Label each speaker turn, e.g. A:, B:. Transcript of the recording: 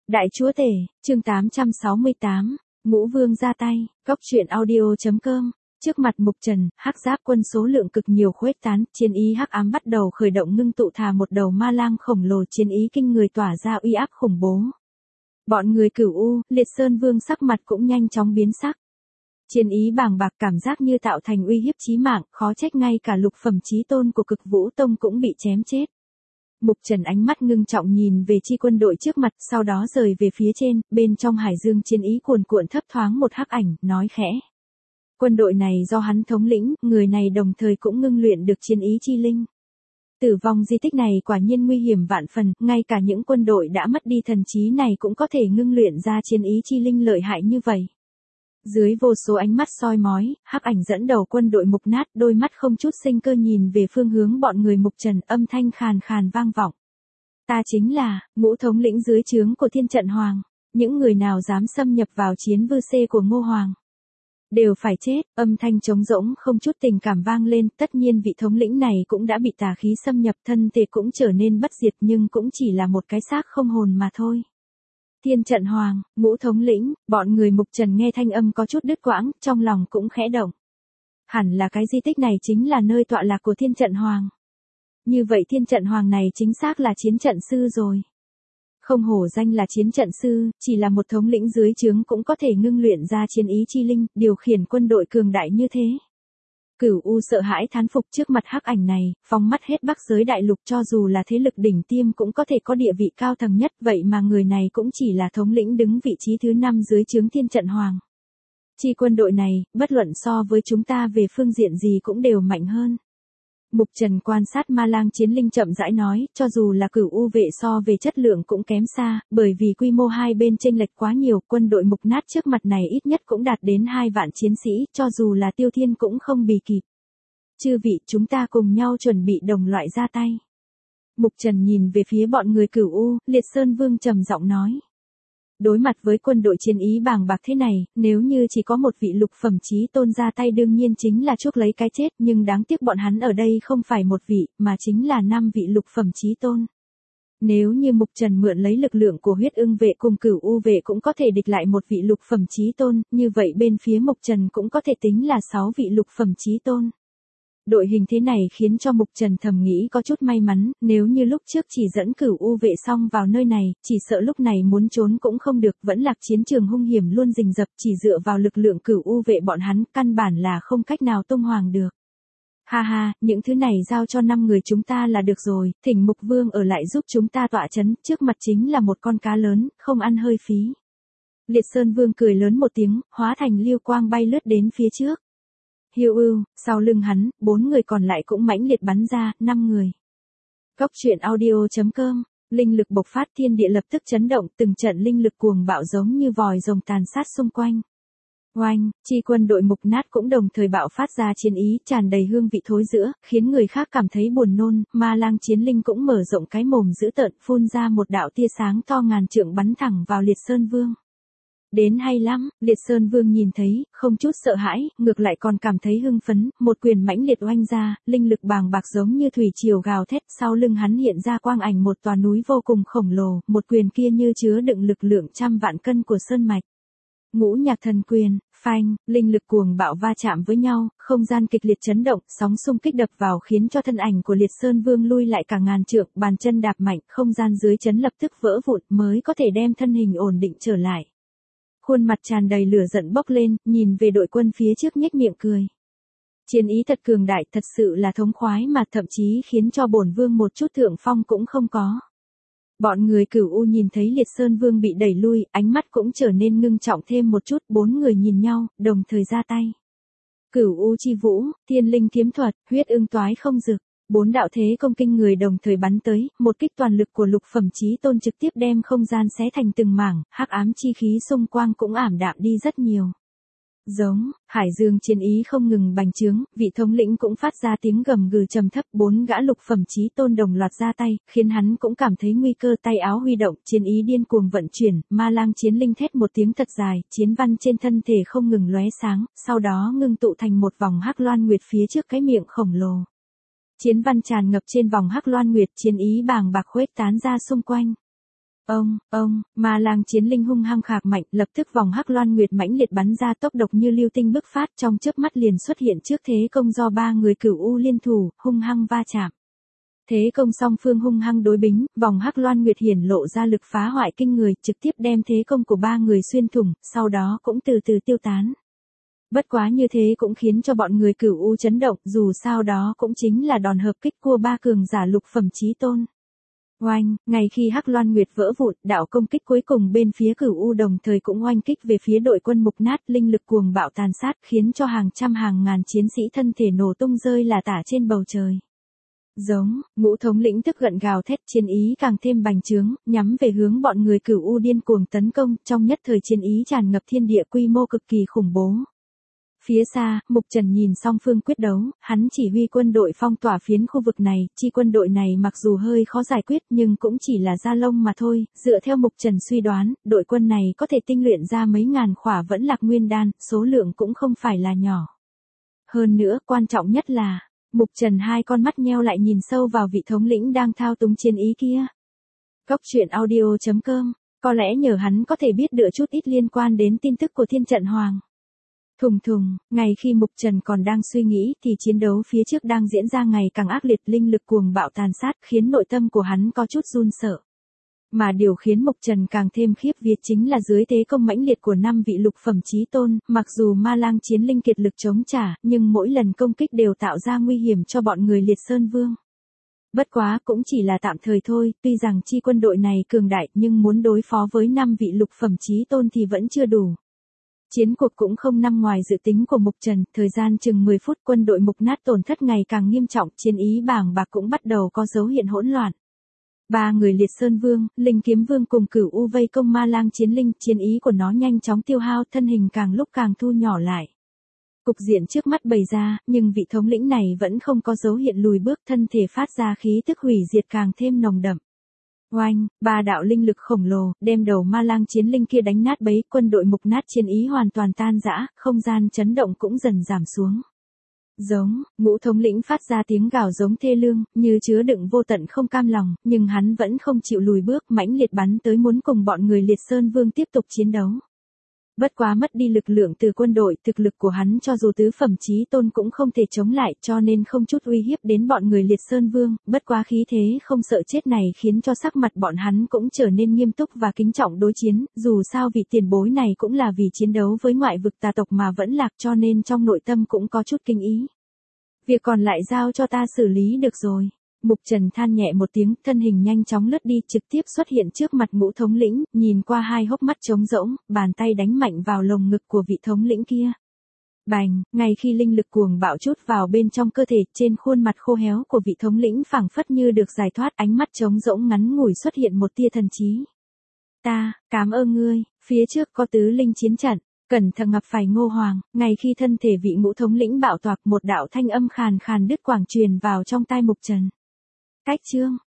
A: Đại chúa tể, chương 868, Ngũ Vương ra tay, Cóc truyện audio.com. Trước mặt Mục Trần, hắc giáp quân số lượng cực nhiều khuếch tán, chiến ý hắc ám bắt đầu khởi động ngưng tụ thả một đầu ma lang khổng lồ, chiến ý kinh người tỏa ra uy áp khủng bố. Bọn người Cửu U, Liệt Sơn Vương sắc mặt cũng nhanh chóng biến sắc. Chiến ý bàng bạc, cảm giác như tạo thành uy hiếp chí mạng, khó trách ngay cả lục phẩm chí tôn của Cực Vũ Tông cũng bị chém chết. Mục Trần ánh mắt ngưng trọng nhìn về chi quân đội trước mặt, sau đó rời về phía trên, bên trong hải dương chiến ý cuồn cuộn thấp thoáng một hắc ảnh, nói khẽ. Quân đội này do hắn thống lĩnh, người này đồng thời cũng ngưng luyện được chiến ý chi linh. Tử vong di tích này quả nhiên nguy hiểm vạn phần, ngay cả những quân đội đã mất đi thần trí này cũng có thể ngưng luyện ra chiến ý chi linh lợi hại như vậy. Dưới vô số ánh mắt soi mói, hắc ảnh dẫn đầu quân đội mục nát, đôi mắt không chút sinh cơ nhìn về phương hướng bọn người Mục Trần, âm thanh khàn khàn vang vọng. Ta chính là ngũ thống lĩnh dưới trướng của Thiên Trận Hoàng, những người nào dám xâm nhập vào chiến vư xê của Ngô Hoàng đều phải chết. Âm thanh trống rỗng không chút tình cảm vang lên, tất nhiên vị thống lĩnh này cũng đã bị tà khí xâm nhập, thân thể cũng trở nên bất diệt, nhưng cũng chỉ là một cái xác không hồn mà thôi. Thiên Trận Hoàng, ngũ thống lĩnh, bọn người Mục Trần nghe thanh âm có chút đứt quãng, trong lòng cũng khẽ động. Hẳn là cái di tích này chính là nơi tọa lạc của Thiên Trận Hoàng. Như vậy Thiên Trận Hoàng này chính xác là chiến trận sư rồi. Không hổ danh là chiến trận sư, chỉ là một thống lĩnh dưới trướng cũng có thể ngưng luyện ra chiến ý chi linh, điều khiển quân đội cường đại như thế. Cửu U sợ hãi thán phục trước mặt hắc ảnh này, phóng mắt hết Bắc giới đại lục, cho dù là thế lực đỉnh tiêm cũng có thể có địa vị cao tầng nhất, vậy mà người này cũng chỉ là thống lĩnh đứng vị trí thứ 5 dưới trướng Thiên Trận Hoàng. Chi quân đội này, bất luận so với chúng ta về phương diện gì cũng đều mạnh hơn. Mục Trần quan sát ma lang chiến linh chậm rãi nói, cho dù là Cửu U vệ so về chất lượng cũng kém xa, bởi vì quy mô hai bên chênh lệch quá nhiều, quân đội mục nát trước mặt này ít nhất cũng đạt đến 2 vạn chiến sĩ, cho dù là Tiêu Thiên cũng không bì kịp. Chư vị, chúng ta cùng nhau chuẩn bị đồng loại ra tay. Mục Trần nhìn về phía bọn người Cửu U, Liệt Sơn Vương trầm giọng nói. Đối mặt với quân đội chiến ý bàng bạc thế này, nếu như chỉ có một vị lục phẩm chí tôn ra tay đương nhiên chính là chuốc lấy cái chết, nhưng đáng tiếc bọn hắn ở đây không phải một vị, mà chính là 5 vị lục phẩm chí tôn. Nếu như Mục Trần mượn lấy lực lượng của Huyết Ưng vệ cùng Cửu U vệ cũng có thể địch lại một vị lục phẩm chí tôn, như vậy bên phía Mục Trần cũng có thể tính là 6 vị lục phẩm chí tôn. Đội hình thế này khiến cho Mục Trần thầm nghĩ có chút may mắn, nếu như lúc trước chỉ dẫn Cửu U vệ xong vào nơi này, chỉ sợ lúc này muốn trốn cũng không được, vẫn là chiến trường hung hiểm luôn rình rập, chỉ dựa vào lực lượng Cửu U vệ bọn hắn, căn bản là không cách nào tung hoàng được. Ha ha, những thứ này giao cho 5 người chúng ta là được rồi, thỉnh Mục Vương ở lại giúp chúng ta tọa chấn, trước mặt chính là một con cá lớn, không ăn hơi phí. Liệt Sơn Vương cười lớn một tiếng, hóa thành lưu quang bay lướt đến phía trước. Hiu ưu, sau lưng hắn, 4 người còn lại cũng mãnh liệt bắn ra, 5 người. Cóc truyện audio.com, linh lực bộc phát, thiên địa lập tức chấn động, từng trận linh lực cuồng bạo giống như vòi rồng tàn sát xung quanh. Oanh, chi quân đội mục nát cũng đồng thời bạo phát ra chiến ý, tràn đầy hương vị thối rữa, khiến người khác cảm thấy buồn nôn, ma lang chiến linh cũng mở rộng cái mồm dữ tợn, phun ra một đạo tia sáng to ngàn trượng bắn thẳng vào Liệt Sơn Vương. Đến hay lắm, Liệt Sơn Vương nhìn thấy, không chút sợ hãi, ngược lại còn cảm thấy hưng phấn, một quyền mãnh liệt oanh ra, linh lực bàng bạc giống như thủy triều gào thét, sau lưng hắn hiện ra quang ảnh một tòa núi vô cùng khổng lồ, một quyền kia như chứa đựng lực lượng trăm vạn cân của sơn mạch. Ngũ Nhạc Thần Quyền, phanh, linh lực cuồng bạo va chạm với nhau, không gian kịch liệt chấn động, sóng xung kích đập vào khiến cho thân ảnh của Liệt Sơn Vương lui lại cả ngàn trượng, bàn chân đạp mạnh, không gian dưới chấn lập tức vỡ vụn, mới có thể đem thân hình ổn định trở lại. Khuôn mặt tràn đầy lửa giận bốc lên, nhìn về đội quân phía trước nhếch miệng cười. Chiến ý thật cường đại, thật sự là thống khoái mà thậm chí khiến cho bổn vương một chút thượng phong cũng không có. Bọn người Cửu U nhìn thấy Liệt Sơn Vương bị đẩy lui, ánh mắt cũng trở nên ngưng trọng thêm một chút, 4 người nhìn nhau, đồng thời ra tay. Cửu U chi vũ, thiên linh kiếm thuật, huyết ưng toái không dực. 4 đạo thế công kinh người đồng thời bắn tới, một kích toàn lực của lục phẩm chí tôn trực tiếp đem không gian xé thành từng mảng, hắc ám chi khí xung quanh cũng ảm đạm đi rất nhiều. Giống, hải dương chiến ý không ngừng bành trướng, vị thống lĩnh cũng phát ra tiếng gầm gừ trầm thấp, 4 gã lục phẩm chí tôn đồng loạt ra tay, khiến hắn cũng cảm thấy nguy cơ, tay áo huy động, chiến ý điên cuồng vận chuyển, ma lang chiến linh thét một tiếng thật dài, chiến văn trên thân thể không ngừng lóe sáng, sau đó ngưng tụ thành một vòng hắc loan nguyệt phía trước cái miệng khổng lồ. Chiến văn tràn ngập trên vòng hắc loan nguyệt, chiến ý bàng bạc khuếch tán ra xung quanh. Ma lang chiến linh hung hăng khạc mạnh, lập tức vòng hắc loan nguyệt mãnh liệt bắn ra, tốc độc như lưu tinh bức phát, trong chớp mắt liền xuất hiện trước thế công do ba người Cửu U liên thủ, hung hăng va chạm. Thế công song phương hung hăng đối bính, vòng hắc loan nguyệt hiển lộ ra lực phá hoại kinh người, trực tiếp đem thế công của ba người xuyên thủng, sau đó cũng từ từ tiêu tán. Bất quá như thế cũng khiến cho bọn người Cửu U chấn động, dù sao đó cũng chính là đòn hợp kích của ba cường giả lục phẩm chí tôn. Oanh, ngay khi hắc loan nguyệt vỡ vụn, đạo công kích cuối cùng bên phía Cửu U đồng thời cũng oanh kích về phía đội quân mục nát, linh lực cuồng bạo tàn sát, khiến cho hàng trăm hàng ngàn chiến sĩ thân thể nổ tung rơi là tả trên bầu trời. Giống, Ngũ thống lĩnh tức giận gào thét, chiến ý càng thêm bành trướng, nhắm về hướng bọn người Cửu U điên cuồng tấn công, trong nhất thời chiến ý tràn ngập thiên địa, quy mô cực kỳ khủng bố. Phía xa, Mục Trần nhìn song phương quyết đấu, hắn chỉ huy quân đội phong tỏa phiến khu vực này, chi quân đội này mặc dù hơi khó giải quyết nhưng cũng chỉ là da lông mà thôi, dựa theo Mục Trần suy đoán, đội quân này có thể tinh luyện ra mấy ngàn khỏa vẫn lạc nguyên đan, số lượng cũng không phải là nhỏ. Hơn nữa, quan trọng nhất là, Mục Trần hai con mắt nheo lại nhìn sâu vào vị thống lĩnh đang thao túng chiến ý kia. Cốc truyện audio.com, có lẽ nhờ hắn có thể biết được chút ít liên quan đến tin tức của Thiên Trận Hoàng. Thùng, ngay khi Mục Trần còn đang suy nghĩ thì chiến đấu phía trước đang diễn ra ngày càng ác liệt, linh lực cuồng bạo tàn sát khiến nội tâm của hắn có chút run sợ. Mà điều khiến Mục Trần càng thêm khiếp vía chính là dưới thế công mãnh liệt của 5 vị lục phẩm chí tôn, mặc dù ma lang chiến linh kiệt lực chống trả, nhưng mỗi lần công kích đều tạo ra nguy hiểm cho bọn người Liệt Sơn Vương. Bất quá cũng chỉ là tạm thời thôi, tuy rằng chi quân đội này cường đại nhưng muốn đối phó với 5 vị lục phẩm chí tôn thì vẫn chưa đủ. Chiến cuộc cũng không nằm ngoài dự tính của Mục Trần, thời gian chừng 10 phút quân đội mục nát tổn thất ngày càng nghiêm trọng, chiến ý bàng bạc cũng bắt đầu có dấu hiện hỗn loạn. Ba người Liệt Sơn Vương, Linh Kiếm Vương cùng Cửu U vây công ma lang chiến linh, chiến ý của nó nhanh chóng tiêu hao, thân hình càng lúc càng thu nhỏ lại. Cục diện trước mắt bày ra, nhưng vị thống lĩnh này vẫn không có dấu hiện lùi bước, thân thể phát ra khí tức hủy diệt càng thêm nồng đậm. Oanh, ba đạo linh lực khổng lồ, đem đầu ma lang chiến linh kia đánh nát bấy, quân đội mục nát chiến ý hoàn toàn tan rã, không gian chấn động cũng dần giảm xuống. Giống, Ngũ thống lĩnh phát ra tiếng gào giống thê lương, như chứa đựng vô tận không cam lòng, nhưng hắn vẫn không chịu lùi bước, mãnh liệt bắn tới muốn cùng bọn người Liệt Sơn Vương tiếp tục chiến đấu. Bất quá mất đi lực lượng từ quân đội, thực lực của hắn cho dù tứ phẩm chí tôn cũng không thể chống lại, cho nên không chút uy hiếp đến bọn người Liệt Sơn Vương, bất quá khí thế không sợ chết này khiến cho sắc mặt bọn hắn cũng trở nên nghiêm túc và kính trọng đối chiến, dù sao vị tiền bối này cũng là vì chiến đấu với ngoại vực tà tộc mà vẫn lạc, cho nên trong nội tâm cũng có chút kinh ý. Việc còn lại giao cho ta xử lý được rồi. Mục Trần than nhẹ một tiếng, thân hình nhanh chóng lướt đi, trực tiếp xuất hiện trước mặt Ngũ thống lĩnh, nhìn qua hai hốc mắt trống rỗng, bàn tay đánh mạnh vào lồng ngực của vị thống lĩnh kia. Bành, ngay khi linh lực cuồng bạo chút vào bên trong cơ thể, trên khuôn mặt khô héo của vị thống lĩnh phảng phất như được giải thoát, ánh mắt trống rỗng ngắn ngủi xuất hiện một tia thần trí. Ta, cảm ơn ngươi, phía trước có tứ linh chiến trận. Cẩn thận gặp phải Ngô Hoàng, ngay khi thân thể vị Ngũ thống lĩnh bạo toạc, một đạo thanh âm khàn khàn đứt quãng truyền vào trong tai Mục Trần. Cách chương,